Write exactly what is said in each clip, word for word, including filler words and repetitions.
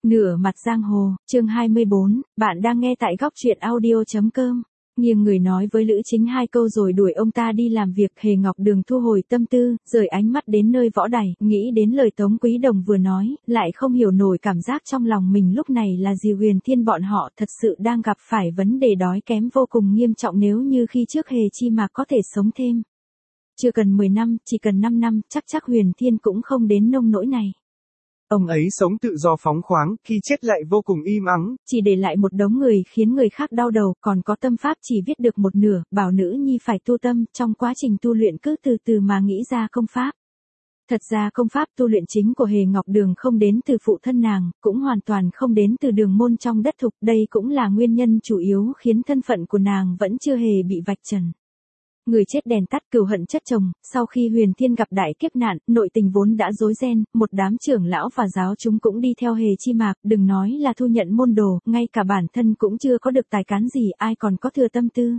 Nửa mặt giang hồ, chương hai mươi bốn, bạn đang nghe tại góc truyện audio.com. Nghiêng người nói với Lữ Chính hai câu rồi đuổi ông ta đi làm việc. Hề Ngọc Đường thu hồi tâm tư, rời ánh mắt đến nơi võ đài, nghĩ đến lời Tống Quý Đồng vừa nói, lại không hiểu nổi cảm giác trong lòng mình lúc này là gì. Huyền Thiên bọn họ thật sự đang gặp phải vấn đề đói kém vô cùng nghiêm trọng. Nếu như khi trước Hề Chi Mạc có thể sống thêm chưa cần mười năm, chỉ cần năm năm, chắc chắc Huyền Thiên cũng không đến nông nỗi này. Ông ấy sống tự do phóng khoáng, khi chết lại vô cùng im ắng. Chỉ để lại một đống người khiến người khác đau đầu, còn có tâm pháp chỉ viết được một nửa, bảo nữ nhi phải tu tâm, trong quá trình tu luyện cứ từ từ mà nghĩ ra công pháp. Thật ra công pháp tu luyện chính của Hề Ngọc Đường không đến từ phụ thân nàng, cũng hoàn toàn không đến từ đường môn trong đất thục, đây cũng là nguyên nhân chủ yếu khiến thân phận của nàng vẫn chưa hề bị vạch trần. Người chết đèn tắt, cừu hận chất chồng. Sau khi Huyền Thiên gặp đại kiếp nạn, nội tình vốn đã rối ren, một đám trưởng lão và giáo chúng cũng đi theo Hề Chi Mạc, đừng nói là thu nhận môn đồ, ngay cả bản thân cũng chưa có được tài cán gì, ai còn có thừa tâm tư.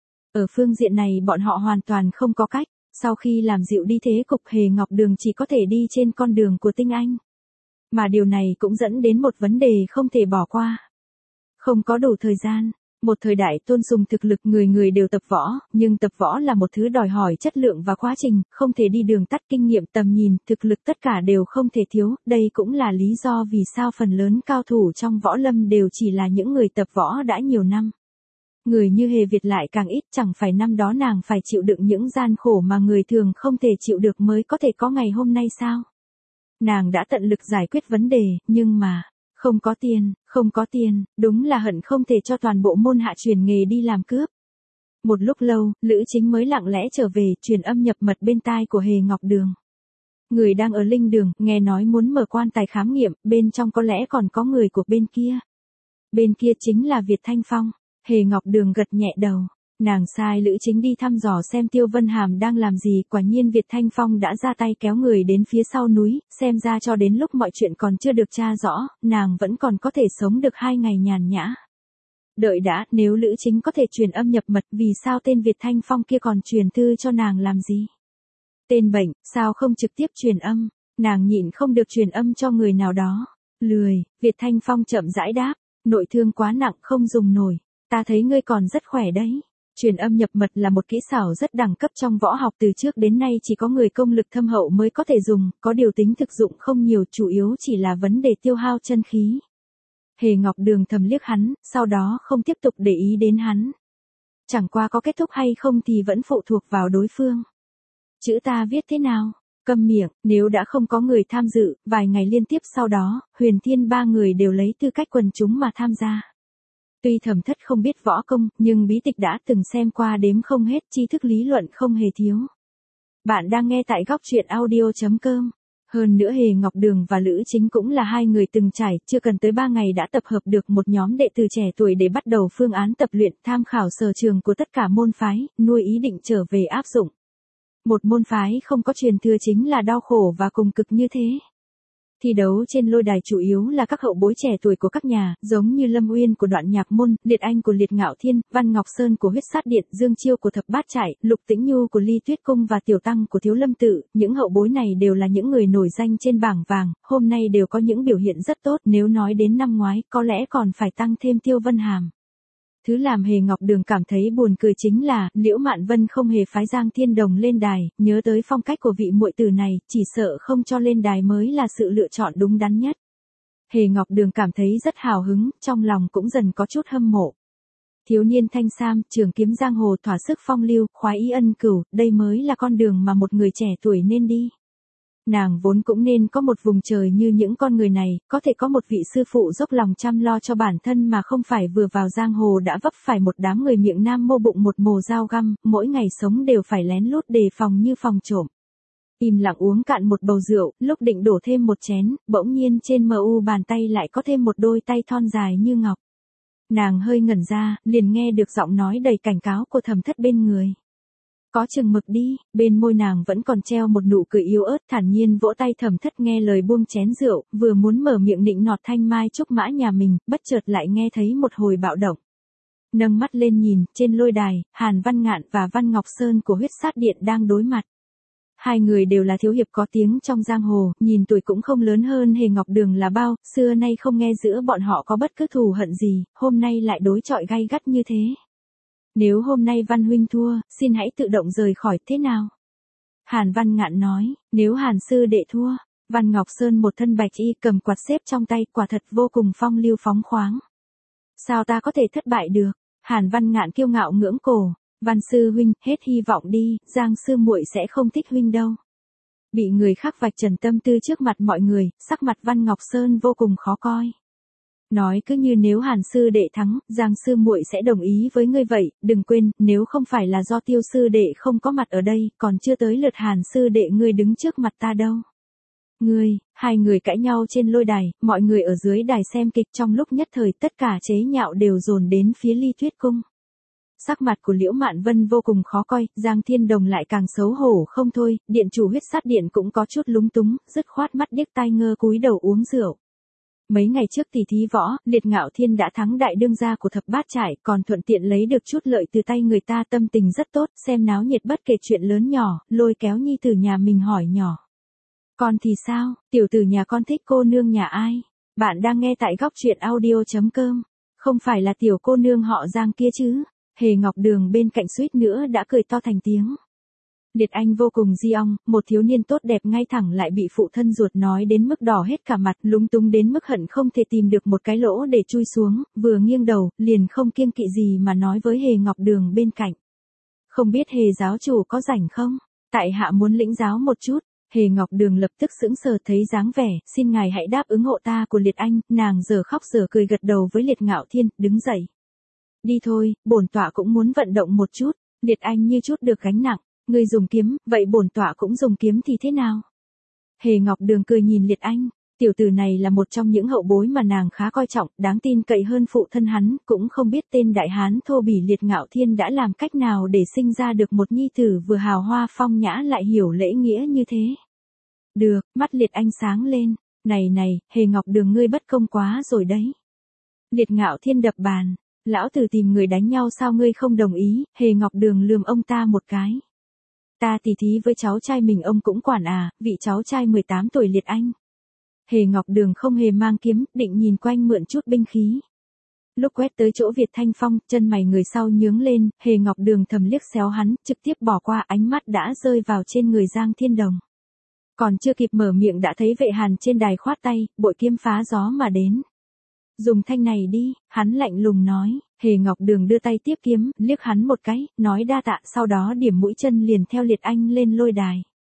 Ở phương diện này bọn họ hoàn toàn không có cách. Sau khi làm dịu đi thế cục, Hề Ngọc Đường chỉ có thể đi trên con đường của tinh anh. Mà điều này cũng dẫn đến một vấn đề không thể bỏ qua. Không có đủ thời gian. Một thời đại tôn sùng thực lực, người người đều tập võ, nhưng tập võ là một thứ đòi hỏi chất lượng và quá trình, không thể đi đường tắt. Kinh nghiệm, tầm nhìn, thực lực tất cả đều không thể thiếu, đây cũng là lý do vì sao phần lớn cao thủ trong võ lâm đều chỉ là những người tập võ đã nhiều năm. Người như Hề Việt lại càng ít, chẳng phải năm đó nàng phải chịu đựng những gian khổ mà người thường không thể chịu được mới có thể có ngày hôm nay sao? Nàng đã tận lực giải quyết vấn đề, nhưng mà... Không có tiền, không có tiền, đúng là hận không thể cho toàn bộ môn hạ truyền nghề đi làm cướp. Một lúc lâu, Lữ Chính mới lặng lẽ trở về, truyền âm nhập mật bên tai của Hề Ngọc Đường. Người đang ở linh đường, nghe nói muốn mở quan tài khám nghiệm, bên trong có lẽ còn có người của bên kia. Bên kia chính là Việt Thanh Phong. Hề Ngọc Đường gật nhẹ đầu. Nàng sai Lữ Chính đi thăm dò xem Tiêu Vân Hàm đang làm gì, quả nhiên Việt Thanh Phong đã ra tay kéo người đến phía sau núi, xem ra cho đến lúc mọi chuyện còn chưa được tra rõ, nàng vẫn còn có thể sống được hai ngày nhàn nhã. Đợi đã, nếu Lữ Chính có thể truyền âm nhập mật, vì sao tên Việt Thanh Phong kia còn truyền thư cho nàng làm gì? Tên bệnh, sao không trực tiếp truyền âm? Nàng nhịn không được truyền âm cho người nào đó. Lười, Việt Thanh Phong chậm rãi đáp, nội thương quá nặng không dùng nổi, ta thấy ngươi còn rất khỏe đấy. Truyền âm nhập mật là một kỹ xảo rất đẳng cấp trong võ học, từ trước đến nay chỉ có người công lực thâm hậu mới có thể dùng, có điều tính thực dụng không nhiều, chủ yếu chỉ là vấn đề tiêu hao chân khí. Hề Ngọc Đường thầm liếc hắn, sau đó không tiếp tục để ý đến hắn. Chẳng qua có kết thúc hay không thì vẫn phụ thuộc vào đối phương. Chữ ta viết thế nào? Câm miệng, nếu đã không có người tham dự, vài ngày liên tiếp sau đó, Huyền Thiên ba người đều lấy tư cách quần chúng mà tham gia. Tuy Thẩm Thất không biết võ công, nhưng bí tịch đã từng xem qua đếm không hết, tri thức lý luận không hề thiếu. Bạn đang nghe tại góc truyện audio.com. Hơn nữa Hề Ngọc Đường và Lữ Chính cũng là hai người từng trải, chưa cần tới ba ngày đã tập hợp được một nhóm đệ tử trẻ tuổi để bắt đầu phương án tập luyện, tham khảo sở trường của tất cả môn phái, nuôi ý định trở về áp dụng. Một môn phái không có truyền thừa chính là đau khổ và cùng cực như thế. Thi đấu trên lôi đài chủ yếu là các hậu bối trẻ tuổi của các nhà, giống như Lâm Uyên của Đoạn Nhạc Môn, Liệt Anh của Liệt Ngạo Thiên, Văn Ngọc Sơn của Huyết Sát Điện, Dương Chiêu của Thập Bát Trại, Lục Tĩnh Nhu của Ly Tuyết Cung và Tiểu Tăng của Thiếu Lâm Tự. Những hậu bối này đều là những người nổi danh trên bảng vàng, hôm nay đều có những biểu hiện rất tốt, nếu nói đến năm ngoái, có lẽ còn phải tăng thêm Tiêu Vân Hàm. Thứ làm Hề Ngọc Đường cảm thấy buồn cười chính là, Liễu Mạn Vân không hề phái Giang Thiên Đồng lên đài, nhớ tới phong cách của vị muội tử này, chỉ sợ không cho lên đài mới là sự lựa chọn đúng đắn nhất. Hề Ngọc Đường cảm thấy rất hào hứng, trong lòng cũng dần có chút hâm mộ. Thiếu niên thanh sam, trường kiếm giang hồ, thỏa sức phong lưu, khoái ý ân cửu, đây mới là con đường mà một người trẻ tuổi nên đi. Nàng vốn cũng nên có một vùng trời như những con người này, có thể có một vị sư phụ dốc lòng chăm lo cho bản thân mà không phải vừa vào giang hồ đã vấp phải một đám người miệng nam mô bụng một mồ dao găm, mỗi ngày sống đều phải lén lút đề phòng như phòng trộm. Im lặng uống cạn một bầu rượu, lúc định đổ thêm một chén, bỗng nhiên trên mờ u bàn tay lại có thêm một đôi tay thon dài như ngọc. Nàng hơi ngẩn ra, liền nghe được giọng nói đầy cảnh cáo của Thẩm Thất bên người. Có chừng mực đi, bên môi nàng vẫn còn treo một nụ cười yếu ớt, thản nhiên vỗ tay. Thẩm Thất nghe lời buông chén rượu, vừa muốn mở miệng nịnh nọt thanh mai trúc mã nhà mình, bất chợt lại nghe thấy một hồi bạo động. Nâng mắt lên nhìn, trên lôi đài, Hàn Văn Ngạn và Văn Ngọc Sơn của Huyết Sát Điện đang đối mặt. Hai người đều là thiếu hiệp có tiếng trong giang hồ, nhìn tuổi cũng không lớn hơn Hề Ngọc Đường là bao, xưa nay không nghe giữa bọn họ có bất cứ thù hận gì, hôm nay lại đối chọi gay gắt như thế. Nếu hôm nay Văn huynh thua, xin hãy tự động rời khỏi, thế nào? Hàn Văn Ngạn nói, nếu Hàn sư đệ thua, Văn Ngọc Sơn một thân bạch y cầm quạt xếp trong tay, quả thật vô cùng phong lưu phóng khoáng. Sao ta có thể thất bại được? Hàn Văn Ngạn kiêu ngạo ngưỡng cổ, Văn sư huynh, hết hy vọng đi, Giang sư muội sẽ không thích huynh đâu. Bị người khác vạch trần tâm tư trước mặt mọi người, sắc mặt Văn Ngọc Sơn vô cùng khó coi. Nói cứ như nếu Hàn sư đệ thắng, Giang sư muội sẽ đồng ý với ngươi vậy, đừng quên, nếu không phải là do Tiêu sư đệ không có mặt ở đây, còn chưa tới lượt Hàn sư đệ ngươi đứng trước mặt ta đâu. Ngươi, hai người cãi nhau trên lôi đài, mọi người ở dưới đài xem kịch, trong lúc nhất thời tất cả chế nhạo đều dồn đến phía Ly Tuyết Cung. Sắc mặt của Liễu Mạn Vân vô cùng khó coi, Giang Thiên Đồng lại càng xấu hổ không thôi, điện chủ Huyết Sát Điện cũng có chút lúng túng, dứt khoát mắt điếc tai ngơ cúi đầu uống rượu. Mấy ngày trước tỷ thí võ, Liệt Ngạo Thiên đã thắng đại đương gia của thập bát trải, còn thuận tiện lấy được chút lợi từ tay người ta, tâm tình rất tốt, xem náo nhiệt bất kể chuyện lớn nhỏ, lôi kéo nhi tử nhà mình hỏi nhỏ. Con thì sao, tiểu tử nhà con thích cô nương nhà ai? Bạn đang nghe tại góc truyện audio chấm com, không phải là tiểu cô nương họ Giang kia chứ? Hề Ngọc Đường bên cạnh suýt nữa đã cười to thành tiếng. Liệt Anh vô cùng di ong, một thiếu niên tốt đẹp ngay thẳng lại bị phụ thân ruột nói đến mức đỏ hết cả mặt, lúng túng đến mức hận không thể tìm được một cái lỗ để chui xuống, vừa nghiêng đầu, liền không kiêng kỵ gì mà nói với Hề Ngọc Đường bên cạnh. Không biết Hề giáo chủ có rảnh không? Tại hạ muốn lĩnh giáo một chút. Hề Ngọc Đường lập tức sững sờ thấy dáng vẻ, xin ngài hãy đáp ứng hộ ta của Liệt Anh, nàng giờ khóc giờ cười gật đầu với Liệt Ngạo Thiên, đứng dậy. Đi thôi, bổn tọa cũng muốn vận động một chút, Liệt Anh như chút được gánh nặng, ngươi dùng kiếm, vậy bổn tọa cũng dùng kiếm thì thế nào? Hề Ngọc Đường cười nhìn Liệt Anh, tiểu tử này là một trong những hậu bối mà nàng khá coi trọng, đáng tin cậy hơn phụ thân hắn, cũng không biết tên đại hán thô bỉ Liệt Ngạo Thiên đã làm cách nào để sinh ra được một nhi tử vừa hào hoa phong nhã lại hiểu lễ nghĩa như thế. Được, mắt Liệt Anh sáng lên, này này, Hề Ngọc Đường ngươi bất công quá rồi đấy. Liệt Ngạo Thiên đập bàn, lão tử tìm người đánh nhau sao ngươi không đồng ý? Hề Ngọc Đường lườm ông ta một cái. Ta tỉ thí với cháu trai mình ông cũng quản à, vị cháu trai mười tám tuổi Liệt Anh. Hề Ngọc Đường không hề mang kiếm, định nhìn quanh mượn chút binh khí. Lúc quét tới chỗ Việt Thanh Phong, chân mày người sau nhướng lên, Hề Ngọc Đường thầm liếc xéo hắn, trực tiếp bỏ qua, ánh mắt đã rơi vào trên người Giang Thiên Đồng. Còn chưa kịp mở miệng đã thấy Vệ Hàn trên đài khoát tay, bội kiếm phá gió mà đến. Dùng thanh này đi, hắn lạnh lùng nói. Hề Ngọc Đường đưa tay tiếp kiếm, liếc hắn một cái, nói đa tạ, sau đó điểm mũi chân liền theo Liệt Anh lên lôi đài.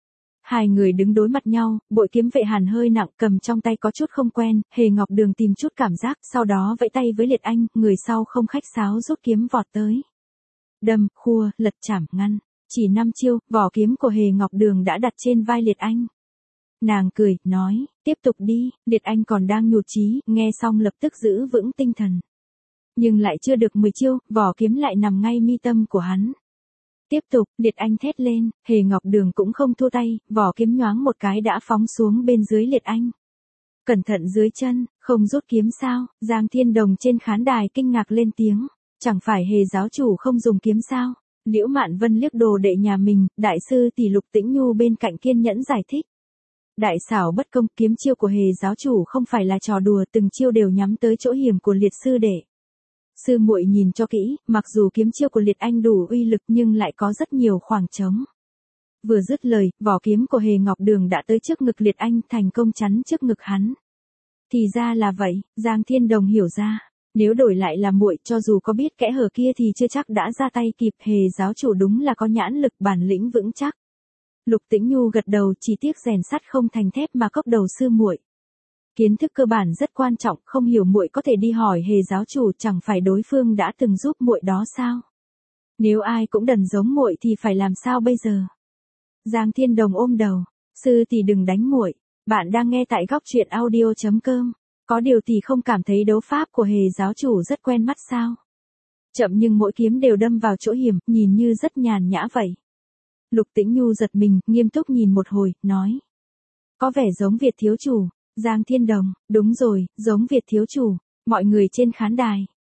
Hai người đứng đối mặt nhau, bội kiếm Vệ Hàn hơi nặng, cầm trong tay có chút không quen, Hề Ngọc Đường tìm chút cảm giác, sau đó vẫy tay với Liệt Anh, người sau không khách sáo rút kiếm vọt tới. Đâm, khua, lật chảm ngăn, chỉ năm chiêu, vỏ kiếm của Hề Ngọc Đường đã đặt trên vai Liệt Anh. Nàng cười, nói, tiếp tục đi, Liệt Anh còn đang nhụt chí, nghe xong lập tức giữ vững tinh thần. Nhưng lại chưa được mười chiêu, vỏ kiếm lại nằm ngay mi tâm của hắn. Tiếp tục, Liệt Anh thét lên, Hề Ngọc Đường cũng không thua tay, vỏ kiếm nhoáng một cái đã phóng xuống bên dưới Liệt Anh. Cẩn thận dưới chân, không rút kiếm sao? Giang Thiên Đồng trên khán đài kinh ngạc lên tiếng, chẳng phải Hề giáo chủ không dùng kiếm sao? Liễu Mạn Vân liếc đồ đệ nhà mình, đại sư tỷ Lục Tĩnh Nhu bên cạnh kiên nhẫn giải thích. Đại xảo bất công, kiếm chiêu của Hề giáo chủ không phải là trò đùa, từng chiêu đều nhắm tới chỗ hiểm của Liệt sư đệ. Sư muội nhìn cho kỹ, mặc dù kiếm chiêu của Liệt Anh đủ uy lực nhưng lại có rất nhiều khoảng trống. Vừa dứt lời, vỏ kiếm của Hề Ngọc Đường đã tới trước ngực Liệt Anh, thành công chắn trước ngực hắn. Thì ra là vậy, Giang Thiên Đồng hiểu ra, nếu đổi lại là muội, cho dù có biết kẽ hở kia thì chưa chắc đã ra tay kịp, Hề giáo chủ đúng là có nhãn lực bản lĩnh vững chắc. Lục Tĩnh Nhu gật đầu, chỉ tiếc rèn sắt không thành thép mà cốc đầu sư muội. Kiến thức cơ bản rất quan trọng, không hiểu muội có thể đi hỏi Hề giáo chủ, chẳng phải đối phương đã từng giúp muội đó sao? Nếu ai cũng đần giống muội thì phải làm sao bây giờ? Giang Thiên Đồng ôm đầu, sư tỷ đừng đánh muội. Bạn đang nghe tại góc truyện audio chấm com. Có điều tỷ không cảm thấy đấu pháp của Hề giáo chủ rất quen mắt sao? Chậm nhưng mỗi kiếm đều đâm vào chỗ hiểm, nhìn như rất nhàn nhã vậy. Lục Tĩnh Nhu giật mình, nghiêm túc nhìn một hồi, nói. Có vẻ giống Việt thiếu chủ. Giang Thiên Đồng, đúng rồi, giống Việt thiếu chủ. Mọi người trên khán đài,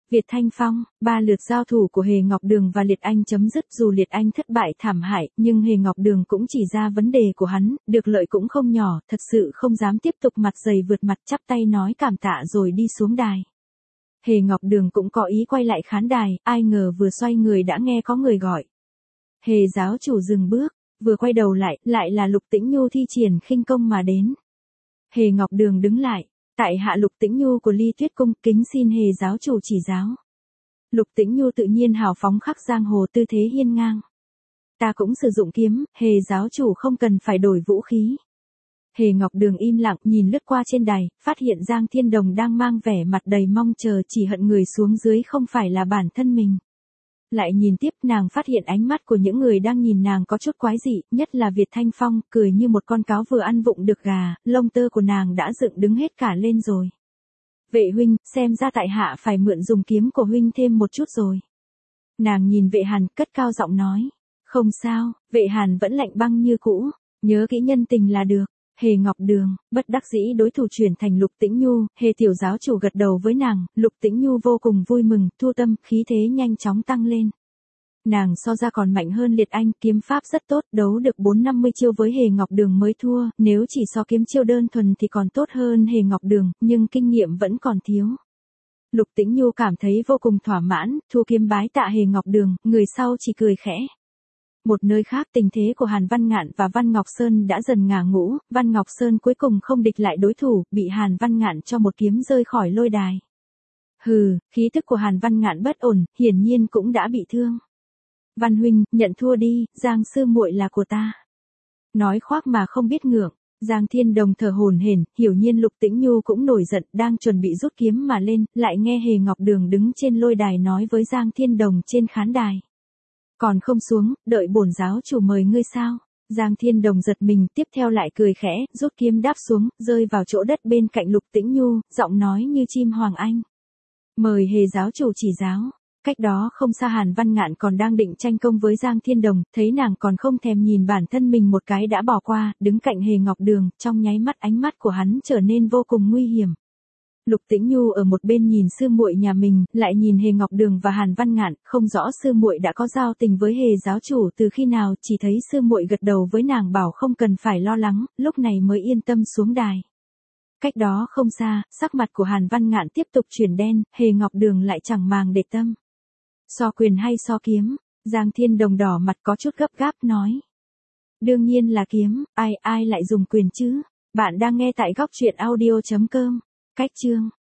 Việt Thanh Phong, ba lượt giao thủ của Hề Ngọc Đường và Liệt Anh chấm dứt, dù Liệt Anh thất bại thảm hại, nhưng Hề Ngọc Đường cũng chỉ ra vấn đề của hắn, được lợi cũng không nhỏ, thật sự không dám tiếp tục mặt dày vượt mặt, chắp tay nói cảm tạ rồi đi xuống đài. Hề Ngọc Đường cũng có ý quay lại khán đài, ai ngờ vừa xoay người đã nghe có người gọi. Hề giáo chủ dừng bước, vừa quay đầu lại, lại là Lục Tĩnh Nhu thi triển khinh công mà đến. Hề Ngọc Đường đứng lại, tại hạ Lục Tĩnh Nhu của Ly Tuyết Cung, kính xin Hề giáo chủ chỉ giáo. Lục Tĩnh Nhu tự nhiên hào phóng khắc giang hồ, tư thế hiên ngang. Ta cũng sử dụng kiếm, Hề giáo chủ không cần phải đổi vũ khí. Hề Ngọc Đường im lặng nhìn lướt qua trên đài, phát hiện Giang Thiên Đồng đang mang vẻ mặt đầy mong chờ, chỉ hận người xuống dưới không phải là bản thân mình. Lại nhìn tiếp, nàng phát hiện ánh mắt của những người đang nhìn nàng có chút quái dị, nhất là Việt Thanh Phong, cười như một con cáo vừa ăn vụng được gà, lông tơ của nàng đã dựng đứng hết cả lên rồi. Vệ huynh, xem ra tại hạ phải mượn dùng kiếm của huynh thêm một chút rồi. Nàng nhìn Vệ Hàn, cất cao giọng nói. Không sao, Vệ Hàn vẫn lạnh băng như cũ, nhớ kỹ nhân tình là được. Hề Ngọc Đường, bất đắc dĩ đối thủ chuyển thành Lục Tĩnh Nhu, Hề tiểu giáo chủ gật đầu với nàng, Lục Tĩnh Nhu vô cùng vui mừng, thu tâm, khí thế nhanh chóng tăng lên. Nàng so ra còn mạnh hơn Liệt Anh, kiếm pháp rất tốt, đấu được bốn năm mươi chiêu với Hề Ngọc Đường mới thua, nếu chỉ so kiếm chiêu đơn thuần thì còn tốt hơn Hề Ngọc Đường, nhưng kinh nghiệm vẫn còn thiếu. Lục Tĩnh Nhu cảm thấy vô cùng thỏa mãn, thua kiếm bái tạ Hề Ngọc Đường, người sau chỉ cười khẽ. Một nơi khác, tình thế của Hàn Văn Ngạn và Văn Ngọc Sơn đã dần ngả ngũ, Văn Ngọc Sơn cuối cùng không địch lại đối thủ, bị Hàn Văn Ngạn cho một kiếm rơi khỏi lôi đài. Hừ, khí tức của Hàn Văn Ngạn bất ổn, hiển nhiên cũng đã bị thương. Văn huynh, nhận thua đi, Giang sư muội là của ta. Nói khoác mà không biết ngượng, Giang Thiên Đồng thở hổn hển, hiểu nhiên Lục Tĩnh Nhu cũng nổi giận, đang chuẩn bị rút kiếm mà lên, lại nghe Hề Ngọc Đường đứng trên lôi đài nói với Giang Thiên Đồng trên khán đài. Còn không xuống, đợi bổn giáo chủ mời ngươi sao? Giang Thiên Đồng giật mình, tiếp theo lại cười khẽ, rút kiếm đáp xuống, rơi vào chỗ đất bên cạnh Lục Tĩnh Nhu, giọng nói như chim hoàng anh. Mời Hề giáo chủ chỉ giáo. Cách đó không xa, Hàn Văn Ngạn còn đang định tranh công với Giang Thiên Đồng, thấy nàng còn không thèm nhìn bản thân mình một cái đã bỏ qua, đứng cạnh Hề Ngọc Đường, trong nháy mắt ánh mắt của hắn trở nên vô cùng nguy hiểm. Lục Tĩnh Nhu ở một bên nhìn sư muội nhà mình, lại nhìn Hề Ngọc Đường và Hàn Văn Ngạn, không rõ sư muội đã có giao tình với Hề giáo chủ từ khi nào, chỉ thấy sư muội gật đầu với nàng bảo không cần phải lo lắng, lúc này mới yên tâm xuống đài. Cách đó không xa, sắc mặt của Hàn Văn Ngạn tiếp tục chuyển đen, Hề Ngọc Đường lại chẳng màng để tâm. So quyền hay so kiếm? Giang Thiên Đồng đỏ mặt có chút gấp gáp nói. Đương nhiên là kiếm, ai ai lại dùng quyền chứ? Bạn đang nghe tại góc truyện audio chấm com. Cách chương